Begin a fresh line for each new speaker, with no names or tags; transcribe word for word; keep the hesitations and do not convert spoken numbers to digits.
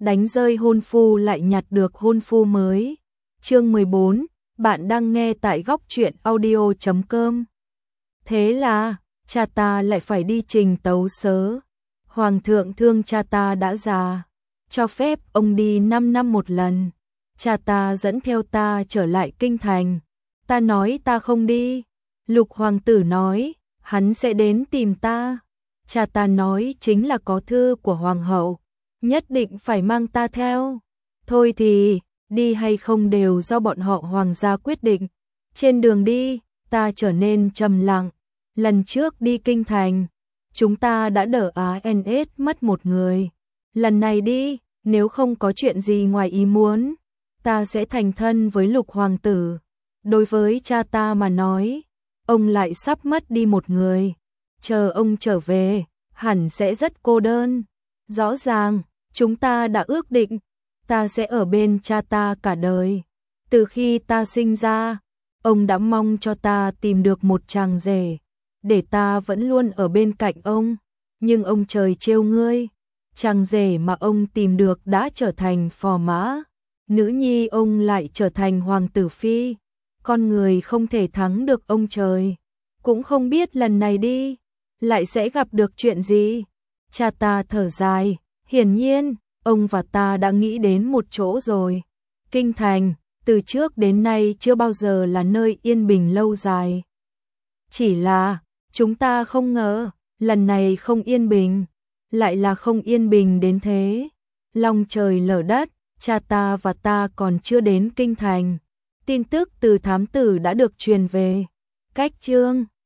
đánh rơi hôn phu lại nhặt được hôn phu mới. Chương mười bốn, bạn đang nghe tại góc truyện audio chấm com. Thế là, cha ta lại phải đi trình tấu sớ. Hoàng thượng thương cha ta đã già, cho phép ông đi năm năm một lần. Cha ta dẫn theo ta trở lại kinh thành. Ta nói ta không đi. Lục hoàng tử nói, hắn sẽ đến tìm ta. Cha ta nói chính là có thư của hoàng hậu, nhất định phải mang ta theo. Thôi thì, đi hay không đều do bọn họ hoàng gia quyết định. Trên đường đi, ta trở nên trầm lặng. Lần trước đi kinh thành, chúng ta đã đỡ Á en ét mất một người. Lần này đi, nếu không có chuyện gì ngoài ý muốn, ta sẽ thành thân với Lục hoàng tử. Đối với cha ta mà nói, ông lại sắp mất đi một người. Chờ ông trở về, hẳn sẽ rất cô đơn. Rõ ràng, chúng ta đã ước định, ta sẽ ở bên cha ta cả đời. Từ khi ta sinh ra, ông đã mong cho ta tìm được một chàng rể, để ta vẫn luôn ở bên cạnh ông. Nhưng ông trời trêu ngươi, chàng rể mà ông tìm được đã trở thành phò mã, nữ nhi ông lại trở thành hoàng tử phi. Con người không thể thắng được ông trời. Cũng không biết lần này đi, lại sẽ gặp được chuyện gì. Cha ta thở dài, hiển nhiên, ông và ta đã nghĩ đến một chỗ rồi. Kinh thành, từ trước đến nay chưa bao giờ là nơi yên bình lâu dài. Chỉ là, chúng ta không ngờ, lần này không yên bình, lại là không yên bình đến thế. Long trời lở đất, cha ta và ta còn chưa đến kinh thành. Tin tức từ thám tử đã được truyền về. Cách chương